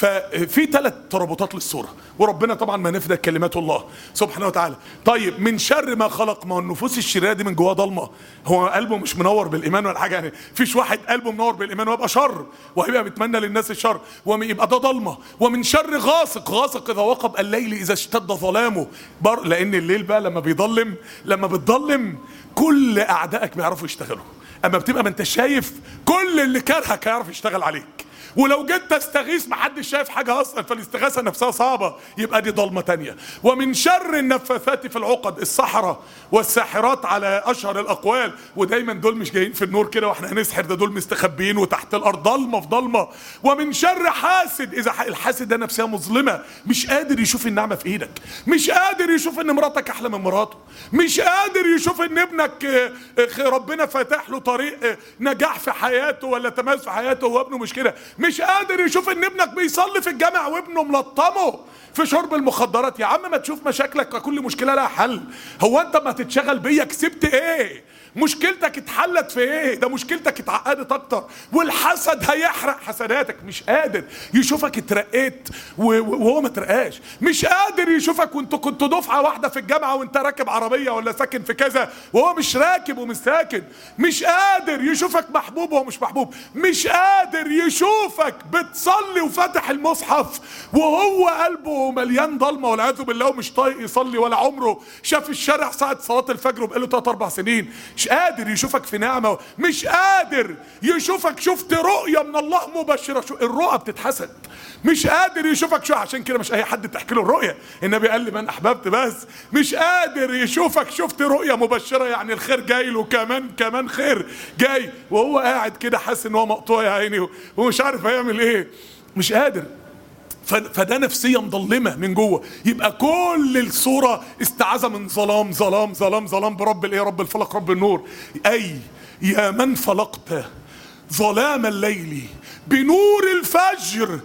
ففي 3 ترابطات للصورة، وربنا طبعا ما نفدى كلمات الله سبحانه وتعالى. طيب من شر ما خلق، ما هو النفوس الشريرة دي من جواها ضلمة، هو قلبه مش منور بالإيمان ولا حاجة، يعني فيش واحد قلبه منور بالإيمان ويبقى شر وهيبقى بيتمنى للناس الشر ويبقى ده ضلمة. ومن شر غاسق، غاسق إذا وقب الليل إذا اشتد ظلامه، لأن الليل بقى لما بيضلم، لما بتضلم كل أعدائك بيعرفوا يشتغلوا، أما بتبقى ما أنت شايف كل اللي كارهك هيعرف يشتغل عليك. ولو جيت تستغيث محدش شايف حاجة أصلا، فالاستغاثة نفسها صعبة، يبقى دي ضلمة تانية. ومن شر النفاثات في العقد، السحرة والساحرات على أشهر الأقوال، ودايما دول مش جايين في النور كده واحنا هنسحر، ده دول مستخبيين وتحت الأرض، ضلمة في ضلمة. ومن شر حاسد، إذا الحاسد ده نفسها مظلمة، مش قادر يشوف النعمة في إيدك، مش قادر يشوف إن مراتك أحلى من مراته، مش قادر يشوف إن ابنك ربنا فاتح له طريق نجاح في حياته ولا تميز في حياته وابنه مش كده، مش قادر يشوف ان ابنك بيصلي في الجامع وابنه ملطمه في شرب المخدرات. يا عم ما تشوف مشاكلك، كل مشكله لها حل. هو انت ما تتشغل بيا كسبت ايه؟ مشكلتك اتحلت في ايه؟ ده مشكلتك اتعقدت اكتر، والحسد هيحرق حسناتك. مش قادر يشوفك اترقيت وهو ما ترقاش، مش قادر يشوفك وانت كنت دفعه واحده في الجامعه وانت راكب عربيه ولا ساكن في كذا وهو مش راكب ومش ساكن، مش قادر يشوفك محبوب وهو مش محبوب، مش قادر يشوفك بتصلي وفاتح المصحف وهو قلبه مليان ضلمه والعياذ بالله ومش طايق يصلي ولا عمره شاف الشارع ساعه صلاه الفجر وبقاله 3-4 سنين. مش قادر يشوفك في نعمة، مش قادر يشوفك شفت رؤية من الله مبشرة، الرؤى بتتحسد، مش قادر يشوفك شو. عشان كده مش اي حد تحكي له الرؤية، النبي قال لي من احببت بس. مش قادر يشوفك شفت رؤية مبشرة، يعني الخير جاي له، كمان خير جاي، وهو قاعد كده حاسس ان هو مقطوع يا عيني ومش عارف هيعمل ايه، مش قادر. فده نفسية مظلمة من جوه. يبقى كل الصورة استعاذة من ظلام ظلام ظلام ظلام برب الايه؟ رب الفلق رب النور. اي يا من فلقت ظلام الليل بنور الفجر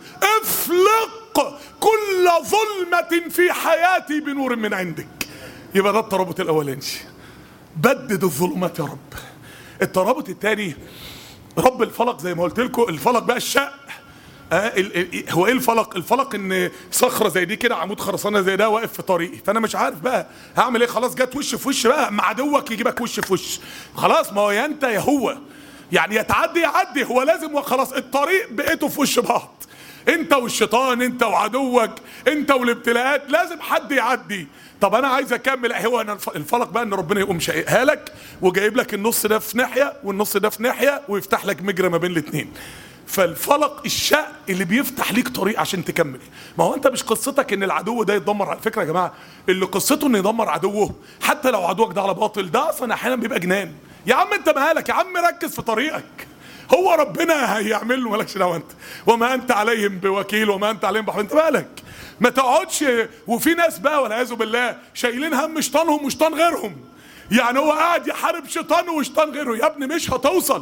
افلق كل ظلمة في حياتي بنور من عندك. يبقى ده الترابط الاولاني، بدد الظلمات يا رب. الترابط الثاني رب الفلق، زي ما قلت لكم الفلق بقى الشق. هو ايه الفلق؟ الفلق ان صخره زي دي كده، عمود خرسانه زي ده واقف في طريقي، فانا مش عارف بقى هعمل ايه. خلاص جت وش في وش بقى، مع عدوك يجيبك وش في وش، خلاص ما هو يا انت يا هو، يعني يتعدي يعدي، هو لازم وخلاص الطريق بقيته في وش بعض، انت والشيطان، انت وعدوك، انت والابتلاءات، لازم حد يعدي. طب انا عايز اكمل. هو انا الفلق بقى ان ربنا يقوم شايقها لك وجايب لك النص ده في ناحيه والنص ده في ناحيه ويفتح لك مجرى ما بين الاثنين. فالفلق الشق اللي بيفتح ليك طريق عشان تكمل. ما هو انت مش قصتك ان العدو ده يتدمر، على فكره يا جماعه اللي قصته انه يدمر عدوه حتى لو عدوك ده على باطل، ده اصلا احيانا بيبقى جنان. يا عم انت مالك يا عم، ركز في طريقك، هو ربنا هيعمل له، مالكش دعوه انت، وما انت عليهم بوكيل وما انت عليهم بحفيظ، انت مالك. ما تقعدش. وفي ناس بقى والعياذ بالله شايلين هم شيطانهم وشيطان غيرهم، يعني هو قاعد يحارب شيطان وشيطان غيره. يا ابني مش هتوصل،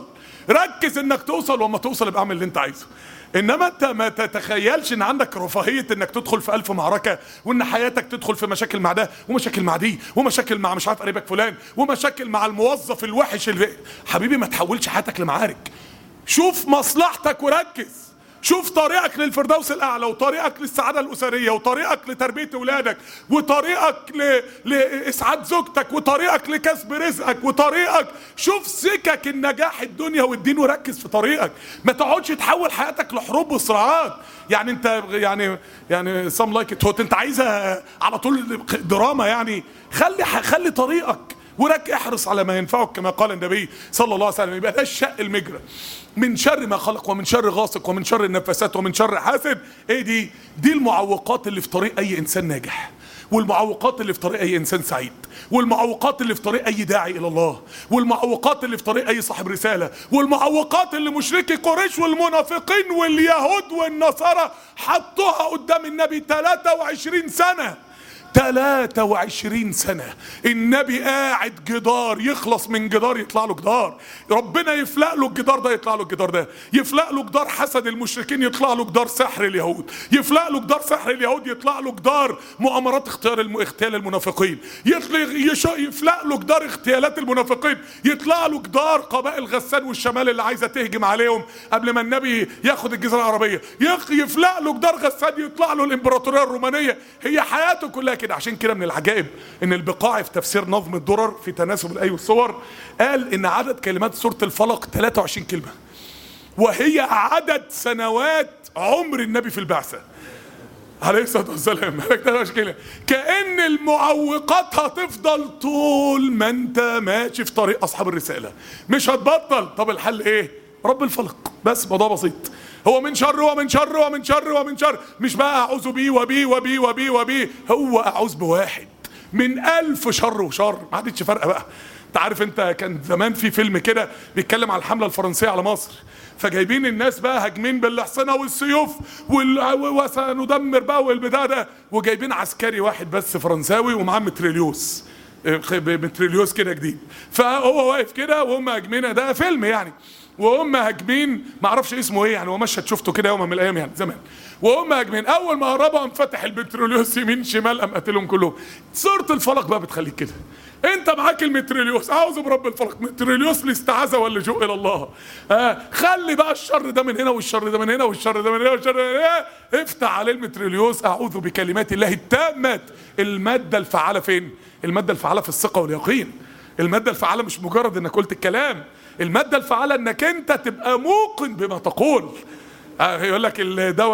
ركز انك توصل، وما توصل يبقى اعمل اللي انت عايزه. انما انت ما تتخيلش ان عندك رفاهيه انك تدخل في 1000 معركه، وان حياتك تدخل في مشاكل مع ده ومشاكل مع دي ومشاكل مع مش عارف قريبك فلان ومشاكل مع الموظف الوحش حبيبي ما تحولش حياتك لمعارك. شوف مصلحتك وركز. شوف طريقك للفردوس الاعلى، وطريقك للسعاده الاسريه، وطريقك لتربيه اولادك، وطريقك لاسعاد زوجتك، وطريقك لكسب رزقك، وطريقك شوف سكك النجاح الدنيا والدين وركز في طريقك. ما تقعدش تحول حياتك لحروب وصراعات. يعني انت يعني سام لايك ات هوت، انت عايزها على طول دراما يعني. خلي طريقك احرص على ما ينفعك كما قال النبي صلى الله عليه وسلم. يبقى ده الشق المجرى من شر ما خلق، ومن شر غاسق، ومن شر النفاسات، ومن شر حاسد. ايه دي المعوقات اللي في طريق اي انسان ناجح، والمعوقات اللي في طريق اي انسان سعيد، والمعوقات اللي في طريق اي داعي الى الله، والمعوقات اللي في طريق اي صاحب رساله، والمعوقات اللي مشركي قريش والمنافقين واليهود والنصارى حطوها قدام النبي 23 سنه. 23 سنة النبي قاعد جدار يخلص من جدار يطلع له جدار، ربنا يفلق له الجدار ده يطلع له الجدار ده، يفلق له جدار حسد المشركين يطلع له جدار سحر اليهود، يفلق له جدار سحر اليهود يطلع له جدار مؤامرات اغتيال المنافقين، يفلق له جدار اغتيالات المنافقين، يطلع له جدار قبائل غسان والشمال اللي عايزة تهجم عليهم قبل ما النبي ياخد الجزيرة العربية، يفلق له جدار غسان يطلع له الامبراطورية الرومانية. هي حياته كلها كده. عشان كده من العجائب ان البقاعي في تفسير نظم الدرر في تناسب الاي والصور قال ان عدد كلمات سورة الفلق 23 كلمة، وهي عدد سنوات عمر النبي في البعثة عليه الصلاة والسلام. كأن المعوقات هتفضل طول ما انت ماشي في طريق اصحاب الرسالة، مش هتبطل. طب الحل ايه؟ رب الفلق. بس موضوع بسيط. هو من شر ومن شر ومن شر ومن شر، مش بقى اعوذ بيه وبيه وبيه وبيه وبيه، هو اعوذ بواحد من 1000 شر وشر. ما عادتش فارقه بقى. انت عارف، انت كان زمان في فيلم كده بيتكلم على الحمله الفرنسيه على مصر، فجايبين الناس بقى هاجمين بالاحصنه والسيوف وسندمر بقى والبتاع ده، وجايبين عسكري واحد بس فرنساوي ومعاه متريليوس كده جديد، فهو واقف كده وهم هاجمين. ده فيلم يعني، وهم هاجمين ما اعرفش اسمه ايه يعني، هو مشهد شفته كده يوم من الايام يعني زمان، وهم هاجمين اول ما قربوا قام فتح البتروليوس يمين شمال قام قاتلهم كلهم. سوره الفلق بقى بتخليك كده، انت معاك المتريليوس، اعوذ برب الفلق، متريليوس الاستعاذه واللجوء الى الله. خلي بقى الشر ده من هنا والشر ده من هنا والشر ده من هنا والشر ده من هنا، افتح عليه المتريليوس اعوذ بكلمات الله التامات. الماده الفعاله فين؟ الماده الفعاله في الثقه واليقين. الماده الفعاله مش مجرد انك قلت الكلام، المادة الفعالة انك انت تبقى موقن بما تقول. يقول لك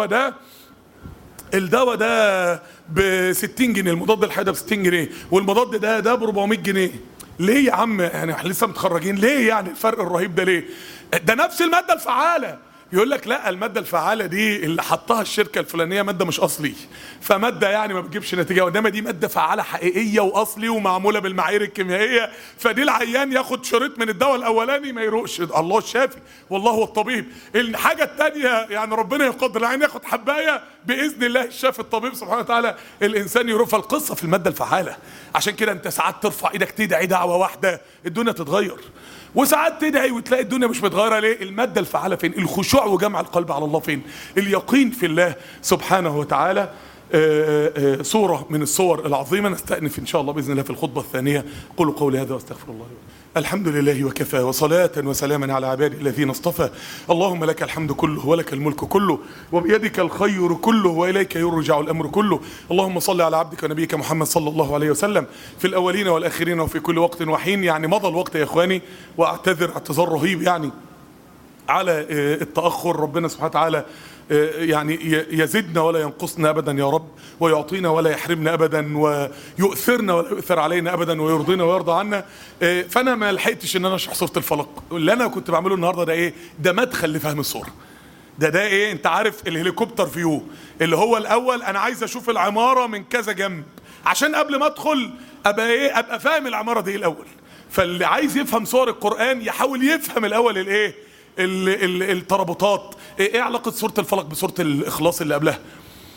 الدواء ده ب 60 جنيه، المضاد الحيوي ده ب 60 جنيه، والمضاد ده ب 400 جنيه. ليه يا عم؟ يعني احنا لسه متخرجين، ليه يعني الفرق الرهيب ده ليه؟ ده نفس المادة الفعالة. يقول لك لا، المادة الفعالة دي اللي حطها الشركة الفلانية مادة مش أصلي، فمادة يعني ما بتجيبش نتيجة، وإنما دي مادة فعالة حقيقية وأصلي ومعمولة بالمعايير الكيميائية، فدي العيان ياخد شريط من الدواء الأولاني ما يروقش. الله الشافي والله هو الطبيب. الحاجة التانية يعني ربنا يقدر العيان ياخد حباية بإذن الله الشافي الطبيب سبحانه وتعالى الإنسان يروح. القصة في المادة الفعالة. عشان كده أنت ساعات ترفع إيدك تدعي دعوة واحدة الدنيا تتغير، وساعات تدعي وتلاقي الدنيا مش متغيره. ليه؟ الماده الفعاله فين؟ الخشوع وجمع القلب على الله فين؟ اليقين في الله سبحانه وتعالى. صوره من الصور العظيمه نستأنف ان شاء الله باذن الله في الخطبه الثانيه. قولوا قولي هذا واستغفر الله. الحمد لله وكفى، وصلاة وسلاما على عباده الذين اصطفى. اللهم لك الحمد كله ولك الملك كله وبيدك الخير كله وإليك يرجع الأمر كله. اللهم صل على عبدك ونبيك محمد صلى الله عليه وسلم في الأولين والآخرين وفي كل وقت وحين. يعني مضى الوقت يا إخواني، وأعتذر اعتذار رهيب يعني على التأخر. ربنا سبحانه وتعالى يعني يزدنا ولا ينقصنا أبدا يا رب، ويعطينا ولا يحرمنا أبدا، ويؤثرنا ولا يؤثر علينا أبدا، ويرضينا ويرضى عنا. فأنا ما لحقتش إن أنا أشرح سورة الفلق. اللي أنا كنت بعمله النهاردة ده إيه؟ ده مدخل لفهم السورة. ده إيه؟ أنت عارف الهليكوبتر فيو اللي هو الأول أنا عايز أشوف العمارة من كذا جنب عشان قبل ما أدخل أبقى إيه؟ أبقى فاهم العمارة دي الأول. فاللي عايز يفهم سور القرآن يحاول يفهم الأول الإيه؟ الترابطات. ايه علاقة سورة الفلق بسورة الإخلاص اللي قبلها؟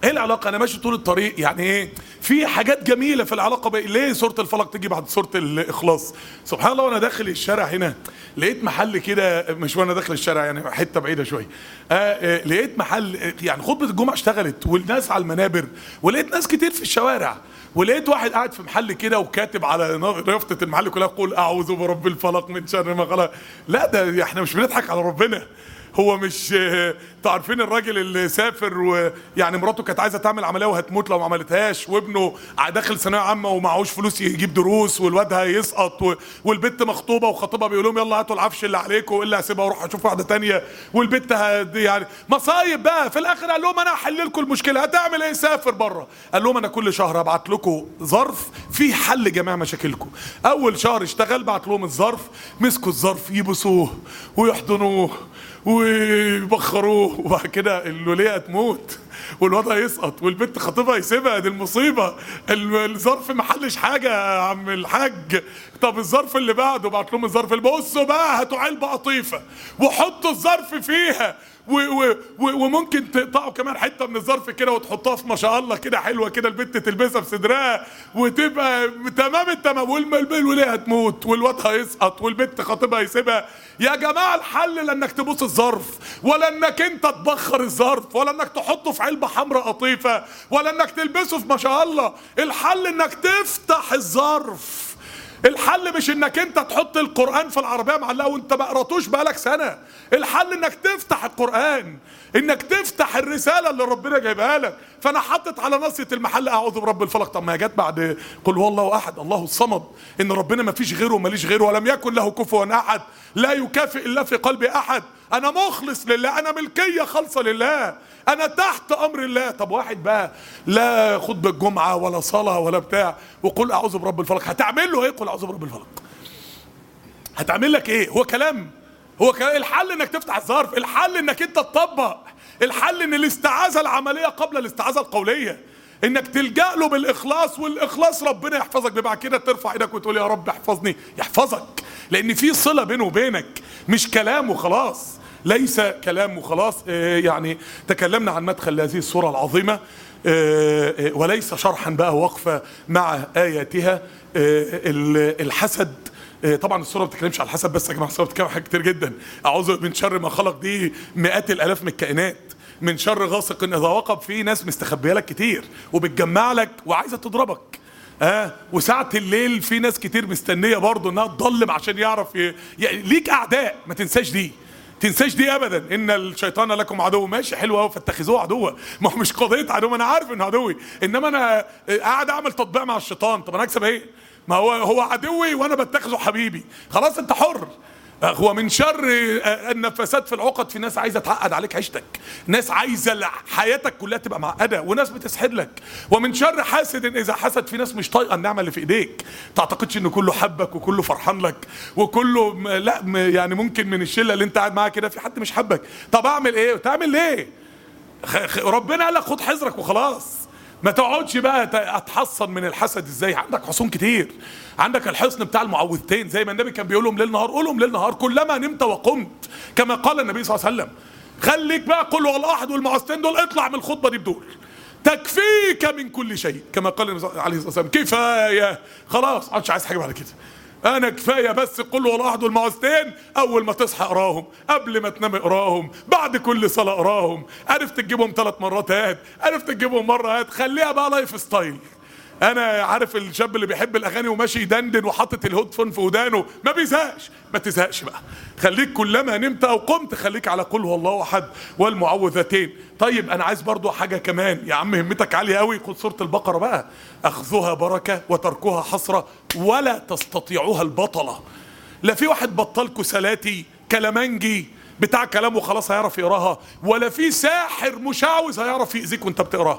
ايه العلاقه؟ انا ماشي طول الطريق، يعني ايه؟ في حاجات جميله في العلاقه ليه سوره الفلق تيجي بعد سوره الاخلاص؟ سبحان الله. وانا داخل الشارع هنا لقيت محل كده، مش وانا داخل الشارع يعني حته بعيده شويه، لقيت محل يعني خطبه الجمعه اشتغلت والناس على المنابر، ولقيت ناس كتير في الشوارع، ولقيت واحد قاعد في محل كده وكاتب على يافطه المحل كلها قل اعوذ برب الفلق من شر ما خلق. لا ده احنا مش بنضحك على ربنا. هو مش انتوا عارفين الراجل اللي سافر ويعني مراته كانت عايزه تعمل عمليه وهتموت لو ما عملتهاش، وابنه داخل ثانويه عامه ومعهوش فلوس يجيب دروس، والواد هيسقط، والبنت مخطوبه وخطيبها بيقول لهم يلا هاتوا العفش اللي عليكم والا هسيبها واروح اشوف واحده ثانيه، والبنت يعني مصايب بقى. في الاخر قال لهم انا هحل لكم المشكله، هتعمل ايه؟ سافر بره. قال لهم انا كل شهر ابعت لكم ظرف فيه حل جميع مشاكلكم. اول شهر اشتغل بعت لهم الظرف، مسكوا الظرف يبوسوه ويحضنوه ويبخروه، وبعد كده الوليه تموت والوضع يسقط والبنت خطيبها يسيبها. دي المصيبه، الظرف ما حلش حاجه يا عم الحاج. طب الظرف اللي بعده بعت لهم الظرف اللي بصوا بقى هاتوا علبه قطيفه وحطوا الظرف فيها وممكن تقطعوا كمان حته من الظرف كده وتحطها في ما شاء الله كده حلوه كده البنت تلبسها في صدرها وتبقى تمام التمام، والوليه هتموت والواد هيسقط والبنت خطيبها يسيبها. يا جماعه الحل لا انك تبوس الظرف، ولا انك انت تبخر الظرف، ولا انك تحطه في علبه حمراء قطيفه، ولا انك تلبسه في ما شاء الله. الحل انك تفتح الظرف. الحل مش انك انت تحط القرآن في العربية معلقه وانت ما قراتوش بقالك سنة. الحل انك تفتح القرآن، انك تفتح الرسالة اللي ربنا جايبها لك. فانا حطت على ناصية المحل اعوذ برب الفلق. طب ما جت بعد قل هو الله احد الله الصمد، ان ربنا ما فيش غيره وماليش غيره ولم يكن له كفوا احد لا يكافئ الا في قلب احد. انا مخلص لله، انا ملكية خالصة لله، انا تحت امر الله. طب واحد بقى لا خطبة الجمعة ولا صلاة ولا بتاع وقل اعوذ برب الفلق، هتعمل له ايه؟ قل اعوذ برب الفلق هتعمل لك ايه؟ هو كلام؟ هو كلام؟ الحل انك تفتح الظرف، الحل انك انت تطبق، الحل ان الاستعاذة العملية قبل الاستعاذة القولية، انك تلجأ له بالاخلاص، والاخلاص ربنا يحفظك. بيبقى كده ترفع ايدك وتقول يا رب احفظني، يحفظك، لان في صلة بينه وبينك، مش كلام وخلاص، ليس كلام وخلاص. يعني تكلمنا عن مدخل هذه السورة العظيمة، وليس شرحا بقى وقفة مع آياتها. الحسد، طبعا السورة ما بتتكلمش على الحسد بس يا جماعة، السورة بتتكلم عن حاجات كتير جدا. أعوذ من شر ما خلق دي مئات الآلاف من الكائنات، من شر غاسق إذا وقب. في ناس مستخبية لك كتير وبتجمع لك وعايزة تضربك. وساعة الليل في ناس كتير مستنية برضو انها تضلم عشان يعرف يعني ليك اعداء، ما تنساش دي، تنساش دي ابدا. ان الشيطان لكم عدو، ماشي حلو قوي، فاتخذوه عدوا. ما هو مش قضيه عدو، انا عارف انه عدوي، انما انا قاعد اعمل تطبيع مع الشيطان. طب انا اكسب ايه؟ ما هو عدوي وانا بتخذه حبيبي، خلاص انت حر. هو من شر النفاسات في العقد، في ناس عايزه تعقد عليك عيشتك، ناس عايزه حياتك كلها تبقى معقده، وناس بتسحر لك. ومن شر حاسد اذا حسد، في ناس مش طايقه النعمه اللي في ايديك، تعتقدش ان كله حبك وكله فرحان لك وكله لا، يعني ممكن من الشله اللي انت قاعد معاها كده في حد مش حبك. طب اعمل ايه؟ تعمل ايه؟ ربنا قال لك خد حذرك وخلاص. ما تقعدش بقى اتحصن من الحسد. ازاي؟ عندك حصون كتير، عندك الحصن بتاع المعوذتين زي ما النبي كان بيقولهم ليل نهار، قولهم ليل نهار كلما نمت وقمت، كما قال النبي صلى الله عليه وسلم. خليك بقى قل هو الله احد والمعوذتين دول، اطلع من الخطبه دي بدول، تكفيك من كل شيء، كما قال النبي عليه الصلاه والسلام. كفايه خلاص، ما عادش عايز حاجه بعد كده. انا كفايه بس قل هو الله احد والمعوذتين، اول ما تصحى اقراهم، قبل ما تنام اقراهم، بعد كل صلاه اقراهم. عرفت تجيبهم 3 مرات هات، عرفت تجيبهم مره هات. خليها بقى لايف ستايل. انا عارف الشاب اللي بيحب الاغاني وماشي يدندن وحاطط الهيدفون في ودانه ما بيزهقش. ما تزهقش بقى، خليك كلما نمت او قمت خليك على قل هو الله احد والمعوذتين. طيب انا عايز برضو حاجه كمان يا عم، همتك عاليه قوي، خد سوره البقره بقى. اخذها بركه وتركها حسره ولا تستطيعوها البطله. لا في واحد بطل كسلاتي كلامنجي بتاع كلامه خلاص هيعرف يقراها، ولا في ساحر مشعوذ هيعرف يأذيك وانت بتقراها.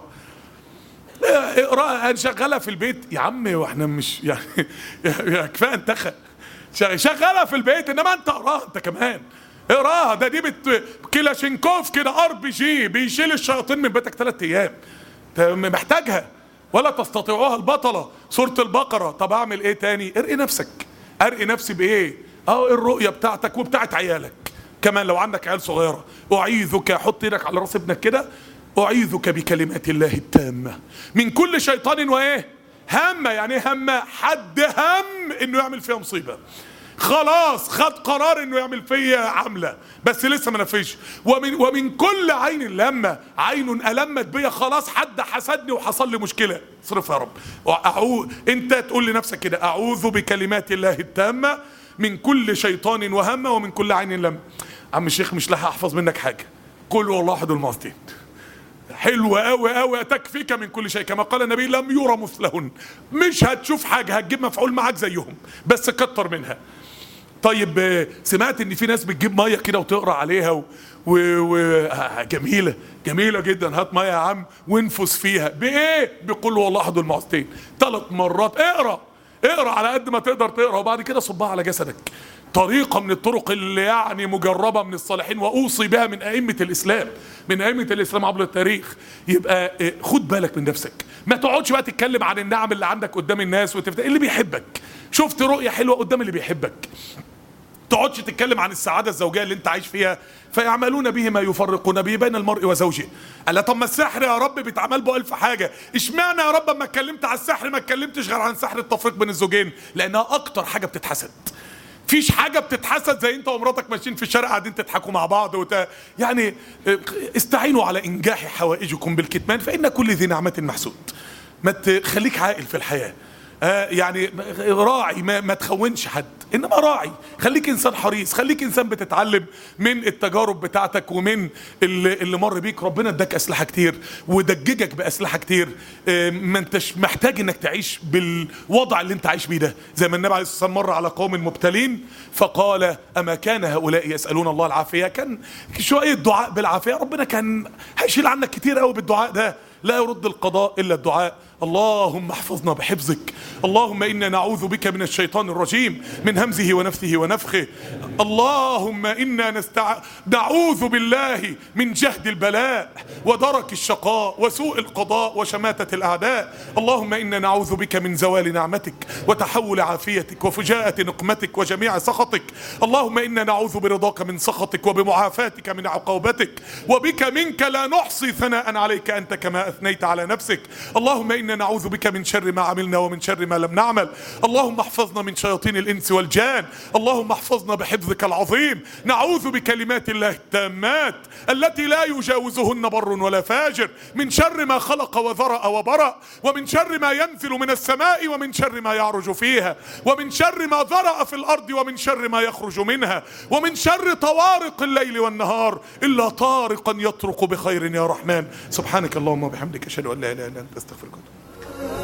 اقراها، هنشغلها في البيت يا عم، واحنا مش يعني كفايه انتخى شغلها في البيت، انما انت اقراها انت كمان، اقراها. دي كلاشينكوف كده RPG بيشيل الشياطين من بيتك 3 ايام، انت محتاجها. ولا تستطيعوها البطله، سوره البقره. طب اعمل ايه تاني؟ ارقي نفسك. ارقي نفسي بايه؟ الرؤيه بتاعتك وبتاعت عيالك كمان، لو عندك عيال صغيره. اعيذك، حط ايدك على راس ابنك كده، أعيذك بكلمات الله التامة من كل شيطان وإيه همة. يعني ايه همة؟ حد هم إنه يعمل فيها مصيبة، خلاص خد قرار إنه يعمل فيها عملة بس لسه ما نفذش. ومن كل عين لما عين ألمت بيا، خلاص حد حسدني وحصل لي مشكلة، اصرف يا رب. أنت تقول لنفسك كده: أعوذ بكلمات الله التامة من كل شيطان وهمة ومن كل عين لم. عم الشيخ مش لاحق احفظ منك حاجة، قل هو الله احد المعصيين. حلوة قوي قوي، تكفيك من كل شيء كما قال النبي: لم يرى مثلهن. مش هتشوف حاجة، هتجيب مفعول معاك زيهم بس كتر منها. طيب سمعت ان في ناس بتجيب ميه كده وتقرا عليها جميله جميله جدا. هات ميه يا عم وانفس فيها بايه؟ بقول هو الله احد المعصيين 3 مرات. اقرا على قد ما تقدر تقرا، وبعد كده صبها على جسدك. طريقه من الطرق اللي يعني مجربه من الصالحين واوصي بها من ائمه الاسلام، من ائمه الاسلام عبر التاريخ. يبقى خد بالك من نفسك، ما تقعدش بقى تتكلم عن النعم اللي عندك قدام الناس اللي بيحبك. شفت رؤيه حلوه قدام اللي بيحبك، تقعدش تتكلم عن السعاده الزوجيه اللي انت عايش فيها. فيعملون به ما يفرقون به بين المرء وزوجه. قال طب ما السحر يا رب بيتعمل به 1000 حاجه، اشمعنى يا رب اما اتكلمت على السحر ما اتكلمتش غير عن سحر التفريق بين الزوجين؟ لانها اكتر حاجه بتتحسد. فيش حاجه بتتحسد زي انت ومراتك ماشيين في الشارع قاعدين تضحكوا مع بعض يعني استعينوا على انجاح حوائجكم بالكتمان فان كل ذي نعمه محسود. ما تخليك عاقل في الحياه، يعني راعي، ما تخونش حد، انما راعي. خليك انسان حريص، خليك انسان بتتعلم من التجارب بتاعتك ومن اللي مر بيك. ربنا اداك اسلحه كتير ودججك باسلحه كتير، ما انتش محتاج انك تعيش بالوضع اللي انت عايش بيه ده. زي ما النبي عليه الصلاه والسلام مر على قوم مبتلين فقال: اما كان هؤلاء يسالون الله العافيه؟ كان شويه دعاء بالعافيه، ربنا كان هيشيل عنك كتير قوي بالدعاء ده. لا يرد القضاء الا الدعاء. اللهم احفظنا بحفظك، اللهم انا نعوذ بك من الشيطان الرجيم، من همزه ونفثه ونفخه. اللهم انا نعوذ بالله من جهد البلاء ودرك الشقاء وسوء القضاء وشماتة الاعداء. اللهم انا نعوذ بك من زوال نعمتك وتحول عافيتك وفجاءة نقمتك وجميع سخطك. اللهم انا نعوذ برضاك من سخطك وبمعافاتك من عقوبتك، وبك منك لا نحصي ثناء عليك انت كما اثنيت على نفسك. اللهم انا نعوذ بك من شر ما عملنا ومن شر ما لم نعمل. اللهم احفظنا من شياطين الانس والجان، اللهم احفظنا بحفظك العظيم. نعوذ بكلمات الله التامات التي لا يجاوزهن بر ولا فاجر، من شر ما خلق وذرأ وبرأ، ومن شر ما ينزل من السماء، ومن شر ما يعرج فيها، ومن شر ما ذرأ في الارض، ومن شر ما يخرج منها، ومن شر طوارق الليل والنهار الا طارقا يطرق بخير يا رحمن. سبحانك اللهم وبحمدك اشهد ان لا اله الا انت استغفرك.